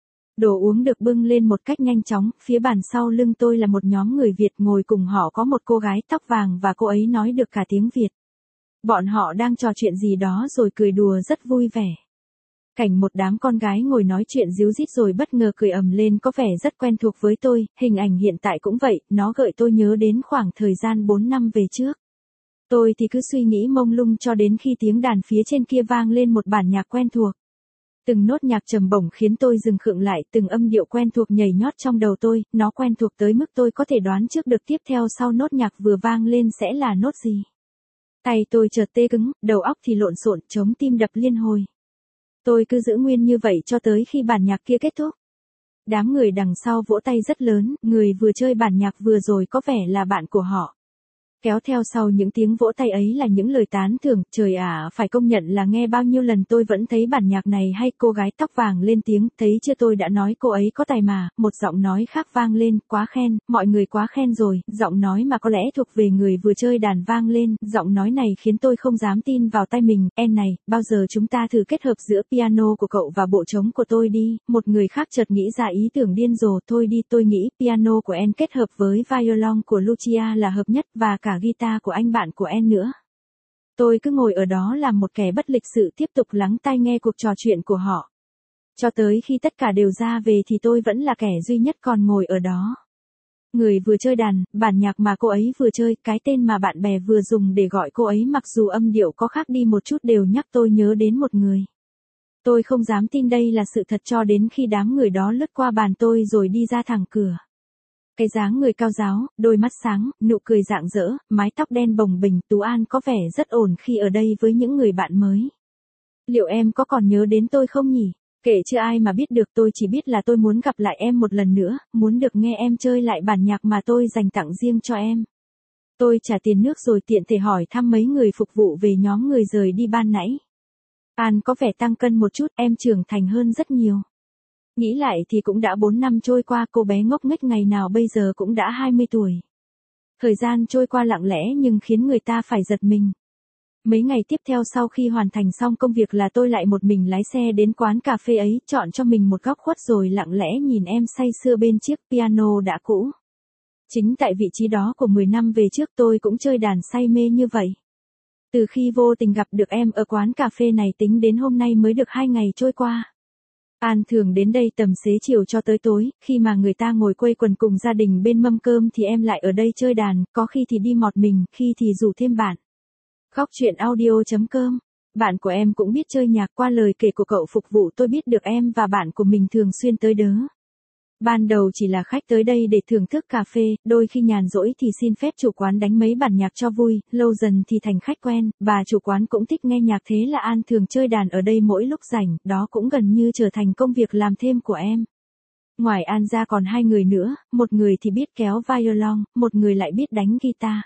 Đồ uống được bưng lên một cách nhanh chóng, phía bàn sau lưng tôi là một nhóm người Việt, ngồi cùng họ có một cô gái tóc vàng và cô ấy nói được cả tiếng Việt. Bọn họ đang trò chuyện gì đó rồi cười đùa rất vui vẻ. Cảnh một đám con gái ngồi nói chuyện ríu rít rồi bất ngờ cười ầm lên có vẻ rất quen thuộc với tôi, hình ảnh hiện tại cũng vậy, nó gợi tôi nhớ đến khoảng thời gian 4 năm về trước. Tôi thì cứ suy nghĩ mông lung cho đến khi tiếng đàn phía trên kia vang lên một bản nhạc quen thuộc. Từng nốt nhạc trầm bổng khiến tôi dừng khựng lại, từng âm điệu quen thuộc nhảy nhót trong đầu tôi, nó quen thuộc tới mức tôi có thể đoán trước được tiếp theo sau nốt nhạc vừa vang lên sẽ là nốt gì. Tay tôi chợt tê cứng, đầu óc thì lộn xộn, trống tim đập liên hồi. Tôi cứ giữ nguyên như vậy cho tới khi bản nhạc kia kết thúc. Đám người đằng sau vỗ tay rất lớn, người vừa chơi bản nhạc vừa rồi có vẻ là bạn của họ. Kéo theo sau những tiếng vỗ tay ấy là những lời tán thưởng, trời ạ, phải công nhận là nghe bao nhiêu lần tôi vẫn thấy bản nhạc này hay. Cô gái tóc vàng lên tiếng, thấy chưa, tôi đã nói cô ấy có tài mà. Một giọng nói khác vang lên, quá khen, mọi người quá khen rồi. Giọng nói mà có lẽ thuộc về người vừa chơi đàn vang lên, giọng nói này khiến tôi không dám tin vào tai mình. Em này, bao giờ chúng ta thử kết hợp giữa piano của cậu và bộ trống của tôi đi. Một người khác chợt nghĩ ra ý tưởng điên rồ, thôi đi, tôi nghĩ piano của em kết hợp với violon của Lucia là hợp nhất, và cả guitar của anh bạn của em nữa. Tôi cứ ngồi ở đó làm một kẻ bất lịch sự, tiếp tục lắng tai nghe cuộc trò chuyện của họ. Cho tới khi tất cả đều ra về thì tôi vẫn là kẻ duy nhất còn ngồi ở đó. Người vừa chơi đàn, bản nhạc mà cô ấy vừa chơi, cái tên mà bạn bè vừa dùng để gọi cô ấy mặc dù âm điệu có khác đi một chút đều nhắc tôi nhớ đến một người. Tôi không dám tin đây là sự thật cho đến khi đám người đó lướt qua bàn tôi rồi đi ra thẳng cửa. Cái dáng người cao ráo, đôi mắt sáng, nụ cười rạng rỡ, mái tóc đen bồng bềnh, Tú An có vẻ rất ổn khi ở đây với những người bạn mới. Liệu em có còn nhớ đến tôi không nhỉ? Kể chưa ai mà biết được, tôi chỉ biết là tôi muốn gặp lại em một lần nữa, muốn được nghe em chơi lại bản nhạc mà tôi dành tặng riêng cho em. Tôi trả tiền nước rồi tiện thể hỏi thăm mấy người phục vụ về nhóm người rời đi ban nãy. An có vẻ tăng cân một chút, em trưởng thành hơn rất nhiều. Nghĩ lại thì cũng đã 4 năm trôi qua, cô bé ngốc nghếch ngày nào bây giờ cũng đã 20 tuổi. Thời gian trôi qua lặng lẽ nhưng khiến người ta phải giật mình. Mấy ngày tiếp theo sau khi hoàn thành xong công việc là tôi lại một mình lái xe đến quán cà phê ấy, chọn cho mình một góc khuất rồi lặng lẽ nhìn em say sưa bên chiếc piano đã cũ. Chính tại vị trí đó của 10 năm về trước tôi cũng chơi đàn say mê như vậy. Từ khi vô tình gặp được em ở quán cà phê này tính đến hôm nay mới được 2 ngày trôi qua. An thường đến đây tầm xế chiều cho tới tối, khi mà người ta ngồi quây quần cùng gia đình bên mâm cơm thì em lại ở đây chơi đàn, có khi thì đi một mình, khi thì rủ thêm bạn. Góc chuyện audio.com. Bạn của em cũng biết chơi nhạc, qua lời kể của cậu phục vụ tôi biết được em và bạn của mình thường xuyên tới đó. Ban đầu chỉ là khách tới đây để thưởng thức cà phê, đôi khi nhàn rỗi thì xin phép chủ quán đánh mấy bản nhạc cho vui, lâu dần thì thành khách quen, bà chủ quán cũng thích nghe nhạc thế là An thường chơi đàn ở đây mỗi lúc rảnh, đó cũng gần như trở thành công việc làm thêm của em. Ngoài An ra còn 2 người nữa, một người thì biết kéo violon, một người lại biết đánh guitar.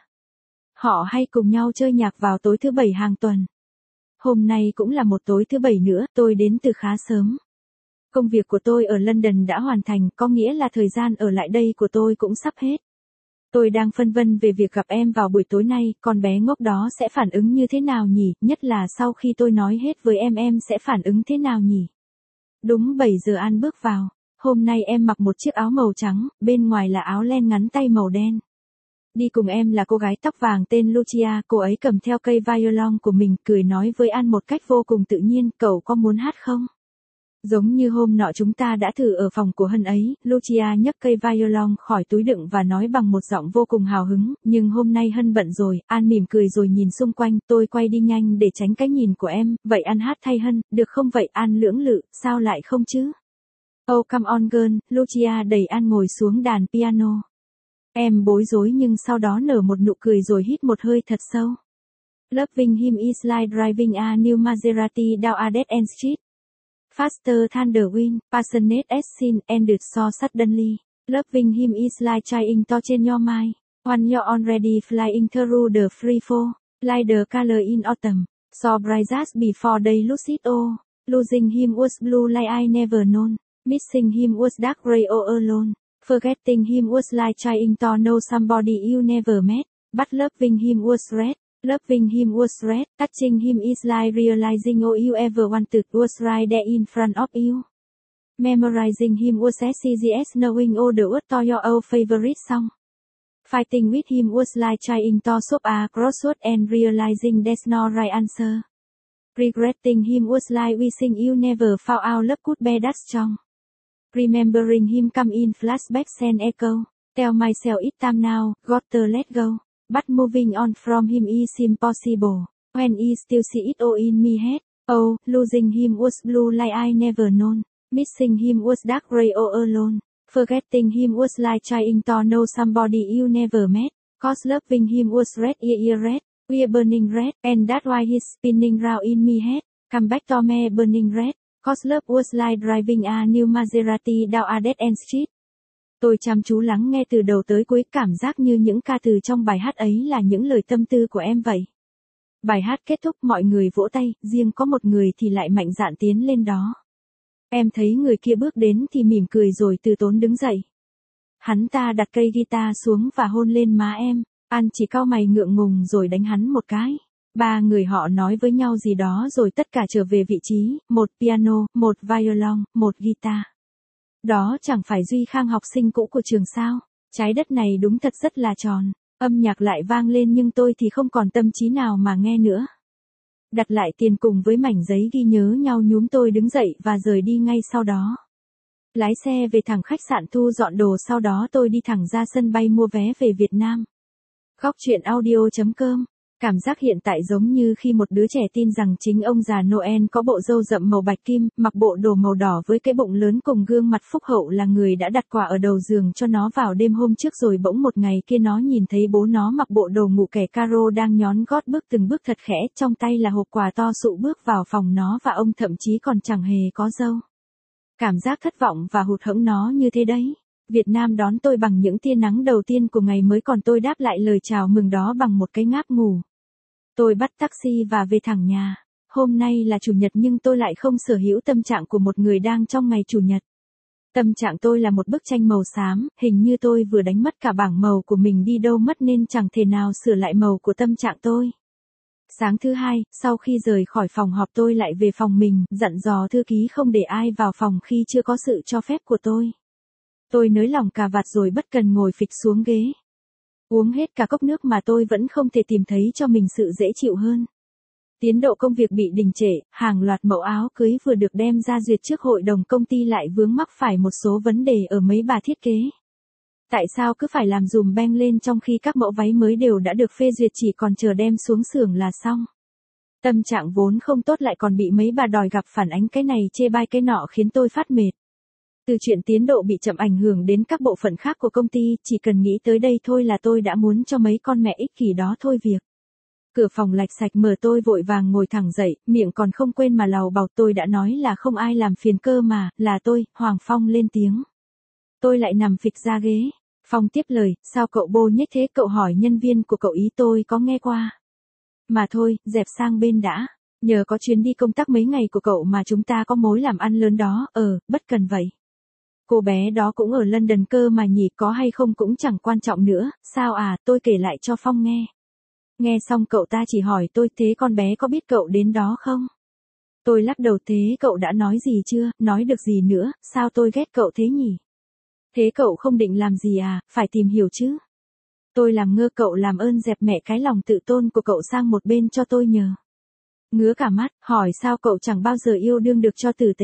Họ hay cùng nhau chơi nhạc vào tối thứ Bảy hàng tuần. Hôm nay cũng là một tối thứ Bảy nữa, tôi đến từ khá sớm. Công việc của tôi ở London đã hoàn thành, có nghĩa là thời gian ở lại đây của tôi cũng sắp hết. Tôi đang phân vân về việc gặp em vào buổi tối nay, con bé ngốc đó sẽ phản ứng như thế nào nhỉ, nhất là sau khi tôi nói hết với em sẽ phản ứng thế nào nhỉ. Đúng 7 giờ An bước vào. Hôm nay em mặc một chiếc áo màu trắng, bên ngoài là áo len ngắn tay màu đen. Đi cùng em là cô gái tóc vàng tên Lucia, cô ấy cầm theo cây violon của mình, cười nói với An một cách vô cùng tự nhiên, cậu có muốn hát không? Giống như hôm nọ chúng ta đã thử ở phòng của Hân ấy, Lucia nhấc cây violon khỏi túi đựng và nói bằng một giọng vô cùng hào hứng, nhưng hôm nay Hân bận rồi, An mỉm cười rồi nhìn xung quanh, tôi quay đi nhanh để tránh cái nhìn của em, vậy An hát thay Hân, được không vậy? An lưỡng lự, sao lại không chứ? Oh come on girl, Lucia đẩy An ngồi xuống đàn piano. Em bối rối nhưng sau đó nở một nụ cười rồi hít một hơi thật sâu. Loving him is like driving a new Maserati down a dead end street. Faster than the wind, passionate as sin, ended so suddenly. Loving him is like trying to change your mind. When you're already flying through the free fall, like the color in autumn. So bright just before they lose it all. Losing him was blue like I never known. Missing him was dark gray all alone. Forgetting him was like trying to know somebody you never met. But loving him was red. Loving him was red. Touching him is like realizing all you ever wanted was right there in front of you. Memorizing him was as easy as knowing all the words to your old favorite song. Fighting with him was like trying to solve a crossword and realizing there's no right answer. Regretting him was like wishing you never found out love could be that strong. Remembering him come in flashbacks and echo. Tell myself it's time now, got to let go. But moving on from him is impossible. When I still see it all in me head. Oh, losing him was blue like I never known. Missing him was dark gray all alone. Forgetting him was like trying to know somebody you never met. Cause loving him was red, red. We're burning red, and that's why he's spinning round in me head. Come back to me burning red. Cause love was like driving a new Maserati down a dead end street. Tôi chăm chú lắng nghe từ đầu tới cuối, cảm giác như những ca từ trong bài hát ấy là những lời tâm tư của em vậy. Bài hát kết thúc mọi người vỗ tay, riêng có một người thì lại mạnh dạn tiến lên đó. Em thấy người kia bước đến thì mỉm cười rồi từ tốn đứng dậy. Hắn ta đặt cây guitar xuống và hôn lên má em, An chỉ cau mày ngượng ngùng rồi đánh hắn một cái. 3 người họ nói với nhau gì đó rồi tất cả trở về vị trí, một piano, một violon, một guitar. Đó chẳng phải Duy Khang học sinh cũ của trường sao? Trái đất này đúng thật rất là tròn. Âm nhạc lại vang lên nhưng tôi thì không còn tâm trí nào mà nghe nữa. Đặt lại tiền cùng với mảnh giấy ghi nhớ nhau nhúm tôi đứng dậy và rời đi ngay sau đó. Lái xe về thẳng khách sạn thu dọn đồ, sau đó tôi đi thẳng ra sân bay mua vé về Việt Nam. Góc chuyện audio.com. Cảm giác hiện tại giống như khi một đứa trẻ tin rằng chính ông già Noel có bộ râu rậm màu bạch kim, mặc bộ đồ màu đỏ với cái bụng lớn cùng gương mặt phúc hậu là người đã đặt quà ở đầu giường cho nó vào đêm hôm trước, rồi bỗng một ngày kia nó nhìn thấy bố nó mặc bộ đồ ngủ kẻ caro đang nhón gót bước từng bước thật khẽ, trong tay là hộp quà to sụ bước vào phòng nó và ông thậm chí còn chẳng hề có râu. Cảm giác thất vọng và hụt hẫng nó như thế đấy. Việt Nam đón tôi bằng những tia nắng đầu tiên của ngày mới, còn tôi đáp lại lời chào mừng đó bằng một cái ngáp ngủ. Tôi bắt taxi và về thẳng nhà. Hôm nay là chủ nhật nhưng tôi lại không sở hữu tâm trạng của một người đang trong ngày chủ nhật. Tâm trạng tôi là một bức tranh màu xám, hình như tôi vừa đánh mất cả bảng màu của mình đi đâu mất nên chẳng thể nào sửa lại màu của tâm trạng tôi. Sáng thứ hai, sau khi rời khỏi phòng họp tôi lại về phòng mình, dặn dò thư ký không để ai vào phòng khi chưa có sự cho phép của tôi. Tôi nới lỏng cà vạt rồi bất cần ngồi phịch xuống ghế. Uống hết cả cốc nước mà tôi vẫn không thể tìm thấy cho mình sự dễ chịu hơn. Tiến độ công việc bị đình trệ, hàng loạt mẫu áo cưới vừa được đem ra duyệt trước hội đồng công ty lại vướng mắc phải một số vấn đề ở mấy bà thiết kế. Tại sao cứ phải làm dùm beng lên trong khi các mẫu váy mới đều đã được phê duyệt chỉ còn chờ đem xuống xưởng là xong. Tâm trạng vốn không tốt lại còn bị mấy bà đòi gặp phản ánh cái này chê bai cái nọ khiến tôi phát mệt. Từ chuyện tiến độ bị chậm ảnh hưởng đến các bộ phận khác của công ty, chỉ cần nghĩ tới đây thôi là tôi đã muốn cho mấy con mẹ ích kỷ đó thôi việc. Cửa phòng lạch sạch mở tôi vội vàng ngồi thẳng dậy, miệng còn không quên mà lầu bầu tôi đã nói là không ai làm phiền cơ mà, là tôi, Hoàng Phong lên tiếng. Tôi lại nằm phịch ra ghế. Phong tiếp lời, sao cậu bô nhếch thế, cậu hỏi nhân viên của cậu ý tôi có nghe qua. Mà thôi, dẹp sang bên đã. Nhờ có chuyến đi công tác mấy ngày của cậu mà chúng ta có mối làm ăn lớn đó, bất cần vậy. Cô bé đó cũng ở London cơ mà nhỉ, có hay không cũng chẳng quan trọng nữa, sao à, tôi kể lại cho Phong nghe. Nghe xong cậu ta chỉ hỏi tôi, thế con bé có biết cậu đến đó không? Tôi lắc đầu, thế cậu đã nói gì chưa, nói được gì nữa, sao tôi ghét cậu thế nhỉ? Thế cậu không định làm gì à, phải tìm hiểu chứ. Tôi làm ngơ, cậu làm ơn dẹp mẹ cái lòng tự tôn của cậu sang một bên cho tôi nhờ. Ngứa cả mắt, hỏi sao cậu chẳng bao giờ yêu đương được cho tử tế.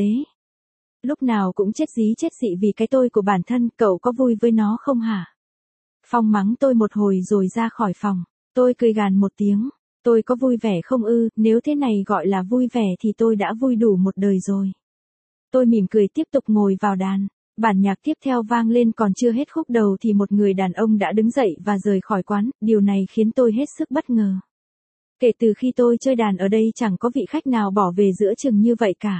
Lúc nào cũng chết dí chết dị vì cái tôi của bản thân, cậu có vui với nó không hả? Phong mắng tôi một hồi rồi ra khỏi phòng. Tôi cười gàn một tiếng. Tôi có vui vẻ không ư, nếu thế này gọi là vui vẻ thì tôi đã vui đủ một đời rồi. Tôi mỉm cười tiếp tục ngồi vào đàn. Bản nhạc tiếp theo vang lên, còn chưa hết khúc đầu thì một người đàn ông đã đứng dậy và rời khỏi quán, điều này khiến tôi hết sức bất ngờ. Kể từ khi tôi chơi đàn ở đây chẳng có vị khách nào bỏ về giữa chừng như vậy cả.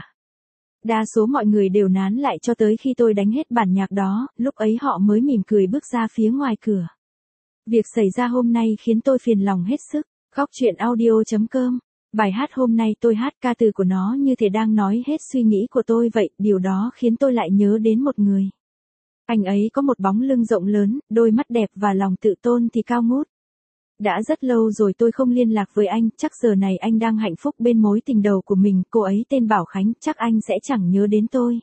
Đa số mọi người đều nán lại cho tới khi tôi đánh hết bản nhạc đó, lúc ấy họ mới mỉm cười bước ra phía ngoài cửa. Việc xảy ra hôm nay khiến tôi phiền lòng hết sức. Góc truyện audio.com. Bài hát hôm nay tôi hát ca từ của nó như thể đang nói hết suy nghĩ của tôi vậy, điều đó khiến tôi lại nhớ đến một người. Anh ấy có một bóng lưng rộng lớn, đôi mắt đẹp và lòng tự tôn thì cao ngút. Đã rất lâu rồi tôi không liên lạc với anh, chắc giờ này anh đang hạnh phúc bên mối tình đầu của mình, cô ấy tên Bảo Khánh, chắc anh sẽ chẳng nhớ đến tôi.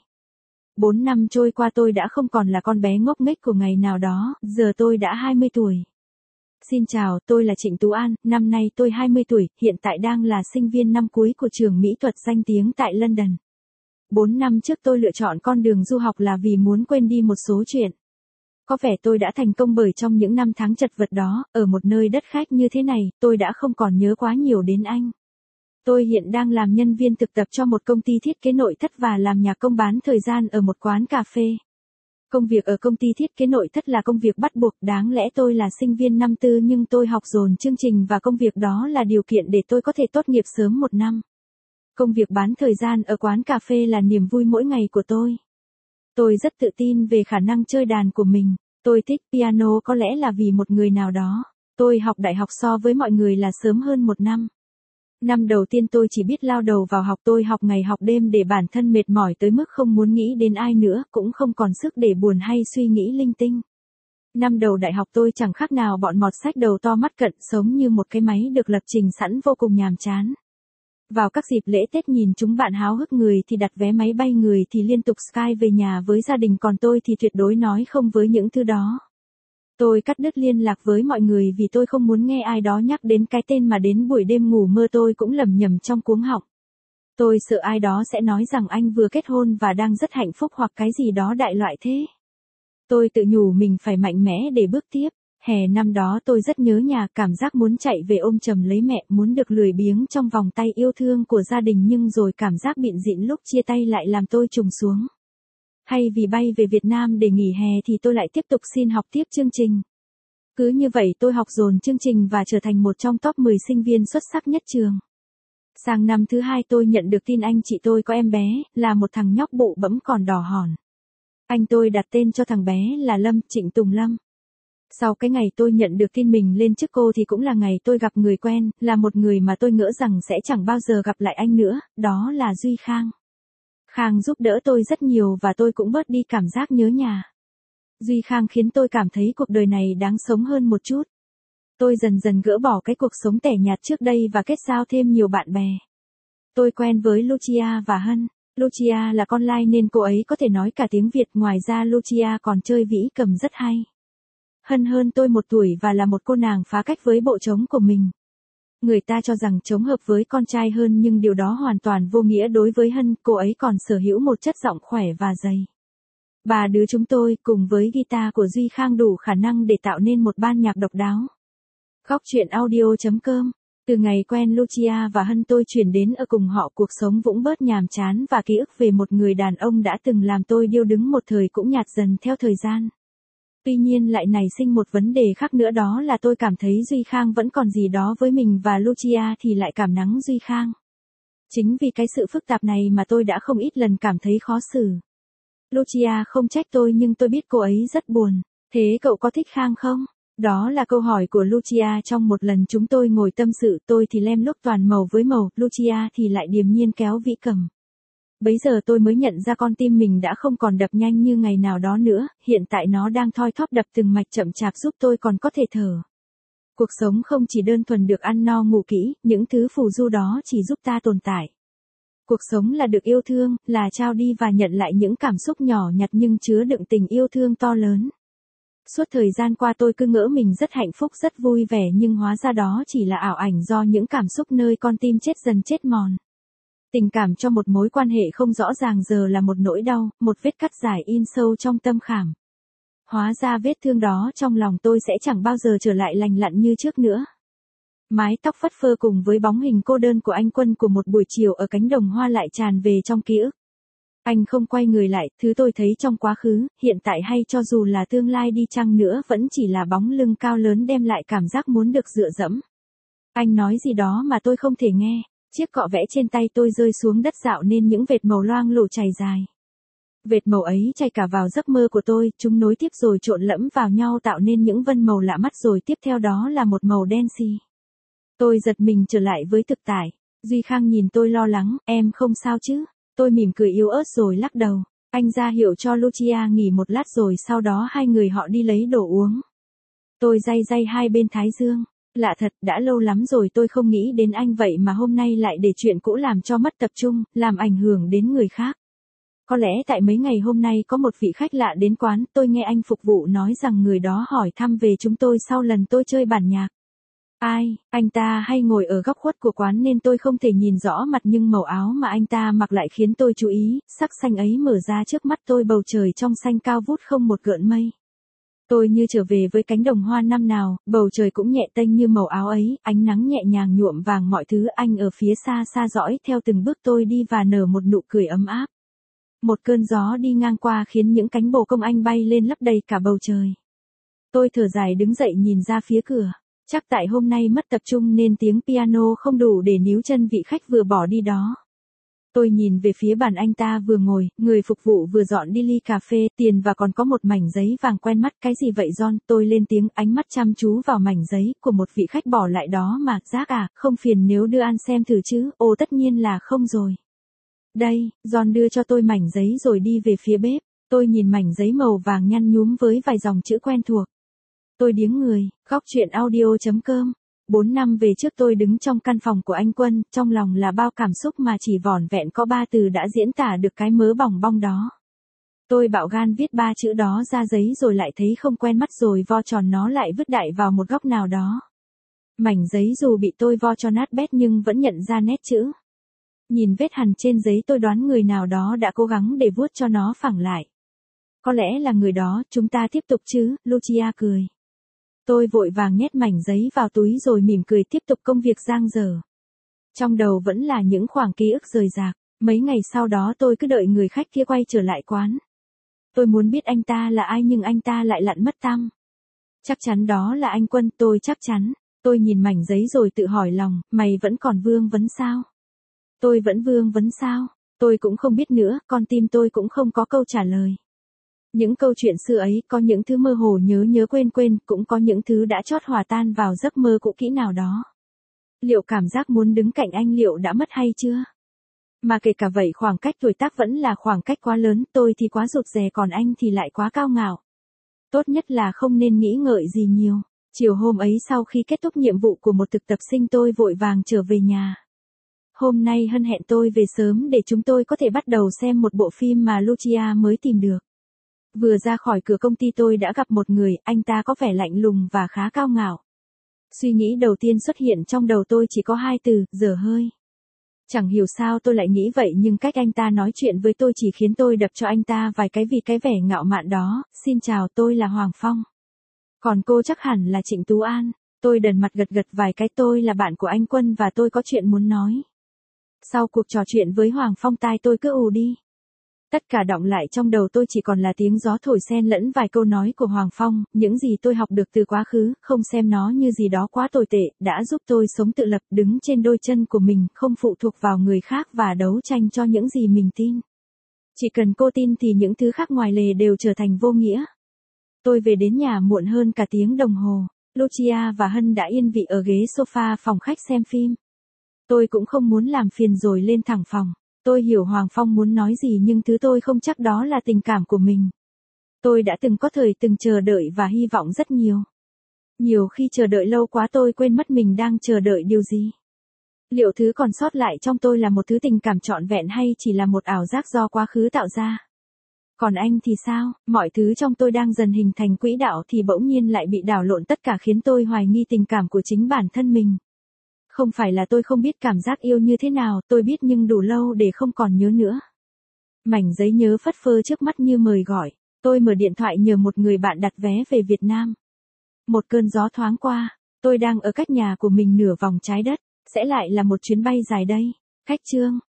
4 năm trôi qua tôi đã không còn là con bé ngốc nghếch của ngày nào đó, giờ tôi đã 20 tuổi. Xin chào, tôi là Trịnh Tú An, năm nay tôi 20 tuổi, hiện tại đang là sinh viên năm cuối của trường mỹ thuật danh tiếng tại London. 4 năm trước tôi lựa chọn con đường du học là vì muốn quên đi một số chuyện. Có vẻ tôi đã thành công bởi trong những năm tháng chật vật đó, ở một nơi đất khách như thế này, tôi đã không còn nhớ quá nhiều đến anh. Tôi hiện đang làm nhân viên thực tập cho một công ty thiết kế nội thất và làm nhạc công bán thời gian ở một quán cà phê. Công việc ở công ty thiết kế nội thất là công việc bắt buộc, đáng lẽ tôi là sinh viên năm tư nhưng tôi học dồn chương trình và công việc đó là điều kiện để tôi có thể tốt nghiệp sớm một năm. Công việc bán thời gian ở quán cà phê là niềm vui mỗi ngày của tôi. Tôi rất tự tin về khả năng chơi đàn của mình. Tôi thích piano có lẽ là vì một người nào đó. Tôi học đại học so với mọi người là sớm hơn một năm. Năm đầu tiên tôi chỉ biết lao đầu vào học, tôi học ngày học đêm để bản thân mệt mỏi tới mức không muốn nghĩ đến ai nữa, cũng không còn sức để buồn hay suy nghĩ linh tinh. Năm đầu đại học tôi chẳng khác nào bọn mọt sách đầu to mắt cận, sống như một cái máy được lập trình sẵn vô cùng nhàm chán. Vào các dịp lễ Tết nhìn chúng bạn háo hức, người thì đặt vé máy bay, người thì liên tục Skype về nhà với gia đình, còn tôi thì tuyệt đối nói không với những thứ đó. Tôi cắt đứt liên lạc với mọi người vì tôi không muốn nghe ai đó nhắc đến cái tên mà đến buổi đêm ngủ mơ tôi cũng lẩm nhẩm trong cuống họng. Tôi sợ ai đó sẽ nói rằng anh vừa kết hôn và đang rất hạnh phúc hoặc cái gì đó đại loại thế. Tôi tự nhủ mình phải mạnh mẽ để bước tiếp. Hè năm đó tôi rất nhớ nhà, cảm giác muốn chạy về ôm chầm lấy mẹ, muốn được lười biếng trong vòng tay yêu thương của gia đình, nhưng rồi cảm giác bịn dịn lúc chia tay lại làm tôi trùng xuống. Hay vì bay về Việt Nam để nghỉ hè thì tôi lại tiếp tục xin học tiếp chương trình. Cứ như vậy tôi học dồn chương trình và trở thành một trong top 10 sinh viên xuất sắc nhất trường. Sang năm thứ 2 tôi nhận được tin anh chị tôi có em bé, là một thằng nhóc bụ bẫm còn đỏ hòn. Anh tôi đặt tên cho thằng bé là Lâm, Trịnh Tùng Lâm. Sau cái ngày tôi nhận được tin mình lên chức cô thì cũng là ngày tôi gặp người quen, là một người mà tôi ngỡ rằng sẽ chẳng bao giờ gặp lại anh nữa, đó là Duy Khang. Khang giúp đỡ tôi rất nhiều và tôi cũng bớt đi cảm giác nhớ nhà. Duy Khang khiến tôi cảm thấy cuộc đời này đáng sống hơn một chút. Tôi dần dần gỡ bỏ cái cuộc sống tẻ nhạt trước đây và kết giao thêm nhiều bạn bè. Tôi quen với Lucia và Hân. Lucia là con lai nên cô ấy có thể nói cả tiếng Việt, ngoài ra Lucia còn chơi vĩ cầm rất hay. Hân hơn tôi 1 tuổi và là một cô nàng phá cách với bộ trống của mình. Người ta cho rằng trống hợp với con trai hơn nhưng điều đó hoàn toàn vô nghĩa đối với Hân, cô ấy còn sở hữu một chất giọng khỏe và dày. Ba đứa chúng tôi cùng với guitar của Duy Khang đủ khả năng để tạo nên một ban nhạc độc đáo. Góc truyện audio.com. Từ ngày quen Lucia và Hân tôi chuyển đến ở cùng họ, cuộc sống vũng bớt nhàm chán và ký ức về một người đàn ông đã từng làm tôi điêu đứng một thời cũng nhạt dần theo thời gian. Tuy nhiên lại nảy sinh một vấn đề khác nữa, đó là tôi cảm thấy Duy Khang vẫn còn gì đó với mình và Lucia thì lại cảm nắng Duy Khang. Chính vì cái sự phức tạp này mà tôi đã không ít lần cảm thấy khó xử. Lucia không trách tôi nhưng tôi biết cô ấy rất buồn. Thế cậu có thích Khang không? Đó là câu hỏi của Lucia trong một lần chúng tôi ngồi tâm sự, tôi thì lem luốc toàn màu với màu, Lucia thì lại điềm nhiên kéo vĩ cầm. Bấy giờ tôi mới nhận ra con tim mình đã không còn đập nhanh như ngày nào đó nữa, hiện tại nó đang thoi thóp đập từng mạch chậm chạp giúp tôi còn có thể thở. Cuộc sống không chỉ đơn thuần được ăn no ngủ kỹ, những thứ phù du đó chỉ giúp ta tồn tại. Cuộc sống là được yêu thương, là trao đi và nhận lại những cảm xúc nhỏ nhặt nhưng chứa đựng tình yêu thương to lớn. Suốt thời gian qua tôi cứ ngỡ mình rất hạnh phúc, rất vui vẻ nhưng hóa ra đó chỉ là ảo ảnh do những cảm xúc nơi con tim chết dần chết mòn. Tình cảm cho một mối quan hệ không rõ ràng giờ là một nỗi đau, một vết cắt dài in sâu trong tâm khảm. Hóa ra vết thương đó trong lòng tôi sẽ chẳng bao giờ trở lại lành lặn như trước nữa. Mái tóc phất phơ cùng với bóng hình cô đơn của anh Quân của một buổi chiều ở cánh đồng hoa lại tràn về trong ký ức. Anh không quay người lại, thứ tôi thấy trong quá khứ, hiện tại hay cho dù là tương lai đi chăng nữa vẫn chỉ là bóng lưng cao lớn đem lại cảm giác muốn được dựa dẫm. Anh nói gì đó mà tôi không thể nghe, chiếc cọ vẽ trên tay tôi rơi xuống đất dạo nên những vệt màu loang lổ chảy dài. Vệt màu ấy chảy cả vào giấc mơ của tôi, chúng nối tiếp rồi trộn lẫm vào nhau tạo nên những vân màu lạ mắt rồi tiếp theo đó là một màu đen xì. Tôi giật mình trở lại với thực tại. Duy Khang nhìn tôi lo lắng, em không sao chứ? Tôi mỉm cười yếu ớt rồi lắc đầu. Anh ra hiệu cho Lucia nghỉ một lát rồi sau đó hai người họ đi lấy đồ uống. Tôi day day hai bên thái dương. Lạ thật, đã lâu lắm rồi tôi không nghĩ đến anh vậy mà hôm nay lại để chuyện cũ làm cho mất tập trung, làm ảnh hưởng đến người khác. Có lẽ tại mấy ngày hôm nay có một vị khách lạ đến quán, tôi nghe anh phục vụ nói rằng người đó hỏi thăm về chúng tôi sau lần tôi chơi bản nhạc. Ai, anh ta hay ngồi ở góc khuất của quán nên tôi không thể nhìn rõ mặt nhưng màu áo mà anh ta mặc lại khiến tôi chú ý, sắc xanh ấy mở ra trước mắt tôi, bầu trời trong xanh cao vút không một gợn mây. Tôi như trở về với cánh đồng hoa năm nào, bầu trời cũng nhẹ tênh như màu áo ấy, ánh nắng nhẹ nhàng nhuộm vàng mọi thứ, anh ở phía xa xa dõi theo từng bước tôi đi và nở một nụ cười ấm áp. Một cơn gió đi ngang qua khiến những cánh bồ công anh bay lên lấp đầy cả bầu trời. Tôi thở dài đứng dậy nhìn ra phía cửa. Chắc tại hôm nay mất tập trung nên tiếng piano không đủ để níu chân vị khách vừa bỏ đi đó. Tôi nhìn về phía bàn anh ta vừa ngồi, người phục vụ vừa dọn đi ly cà phê, tiền và còn có một mảnh giấy vàng quen mắt. Cái gì vậy John? Tôi lên tiếng, ánh mắt chăm chú vào mảnh giấy của một vị khách bỏ lại đó mà. Giác à, không phiền nếu đưa ăn xem thử chứ? Ồ tất nhiên là không rồi. Đây, John đưa cho tôi mảnh giấy rồi đi về phía bếp. Tôi nhìn mảnh giấy màu vàng nhăn nhúm với vài dòng chữ quen thuộc. Tôi điếng người. Góc truyện audio.com. 4 năm về trước tôi đứng trong căn phòng của anh Quân, trong lòng là bao cảm xúc mà chỉ vỏn vẹn có 3 từ đã diễn tả được cái mớ bòng bong đó. Tôi bạo gan viết 3 chữ đó ra giấy rồi lại thấy không quen mắt rồi vo tròn nó lại vứt đại vào một góc nào đó. Mảnh giấy dù bị tôi vo cho nát bét nhưng vẫn nhận ra nét chữ. Nhìn vết hằn trên giấy tôi đoán người nào đó đã cố gắng để vuốt cho nó phẳng lại. Có lẽ là người đó, chúng ta tiếp tục chứ, Lucia cười. Tôi vội vàng nhét mảnh giấy vào túi rồi mỉm cười tiếp tục công việc dang dở. Trong đầu vẫn là những khoảng ký ức rời rạc, mấy ngày sau đó tôi cứ đợi người khách kia quay trở lại quán. Tôi muốn biết anh ta là ai nhưng anh ta lại lặn mất tăm. Chắc chắn đó là anh Quân, tôi chắc chắn. Tôi nhìn mảnh giấy rồi tự hỏi lòng, mày vẫn còn vương vấn sao? Tôi vẫn vương vấn sao? Tôi cũng không biết nữa, con tim tôi cũng không có câu trả lời. Những câu chuyện xưa ấy, có những thứ mơ hồ nhớ quên, cũng có những thứ đã chót hòa tan vào giấc mơ cũ kỹ nào đó. Liệu cảm giác muốn đứng cạnh anh liệu đã mất hay chưa? Mà kể cả vậy khoảng cách tuổi tác vẫn là khoảng cách quá lớn, tôi thì quá rụt rè còn anh thì lại quá cao ngạo. Tốt nhất là không nên nghĩ ngợi gì nhiều. Chiều hôm ấy sau khi kết thúc nhiệm vụ của một thực tập sinh tôi vội vàng trở về nhà. Hôm nay Hân hẹn tôi về sớm để chúng tôi có thể bắt đầu xem một bộ phim mà Lucia mới tìm được. Vừa ra khỏi cửa công ty tôi đã gặp một người, anh ta có vẻ lạnh lùng và khá cao ngạo. Suy nghĩ đầu tiên xuất hiện trong đầu tôi chỉ có hai từ, dở hơi. Chẳng hiểu sao tôi lại nghĩ vậy nhưng cách anh ta nói chuyện với tôi chỉ khiến tôi đập cho anh ta vài cái vì cái vẻ ngạo mạn đó. Xin chào, tôi là Hoàng Phong. Còn cô chắc hẳn là Trịnh Tú An. Tôi đần mặt gật gật vài cái, tôi là bạn của anh Quân và tôi có chuyện muốn nói. Sau cuộc trò chuyện với Hoàng Phong tai tôi cứ ù đi. Tất cả đọng lại trong đầu tôi chỉ còn là tiếng gió thổi xen lẫn vài câu nói của Hoàng Phong, những gì tôi học được từ quá khứ, không xem nó như gì đó quá tồi tệ, đã giúp tôi sống tự lập, đứng trên đôi chân của mình, không phụ thuộc vào người khác và đấu tranh cho những gì mình tin. Chỉ cần cô tin thì những thứ khác ngoài lề đều trở thành vô nghĩa. Tôi về đến nhà muộn hơn cả tiếng đồng hồ. Lucia và Hân đã yên vị ở ghế sofa phòng khách xem phim. Tôi cũng không muốn làm phiền rồi lên thẳng phòng. Tôi hiểu Hoàng Phong muốn nói gì nhưng thứ tôi không chắc đó là tình cảm của mình. Tôi đã từng có thời từng chờ đợi và hy vọng rất nhiều. Nhiều khi chờ đợi lâu quá tôi quên mất mình đang chờ đợi điều gì. Liệu thứ còn sót lại trong tôi là một thứ tình cảm trọn vẹn hay chỉ là một ảo giác do quá khứ tạo ra? Còn anh thì sao? Mọi thứ trong tôi đang dần hình thành quỹ đạo thì bỗng nhiên lại bị đảo lộn, tất cả khiến tôi hoài nghi tình cảm của chính bản thân mình. Không phải là tôi không biết cảm giác yêu như thế nào, tôi biết nhưng đủ lâu để không còn nhớ nữa. Mảnh giấy nhớ phất phơ trước mắt như mời gọi. Tôi mở điện thoại nhờ một người bạn đặt vé về Việt Nam. Một cơn gió thoáng qua, tôi đang ở cách nhà của mình nửa vòng trái đất. Sẽ lại là một chuyến bay dài đây. Cách chương.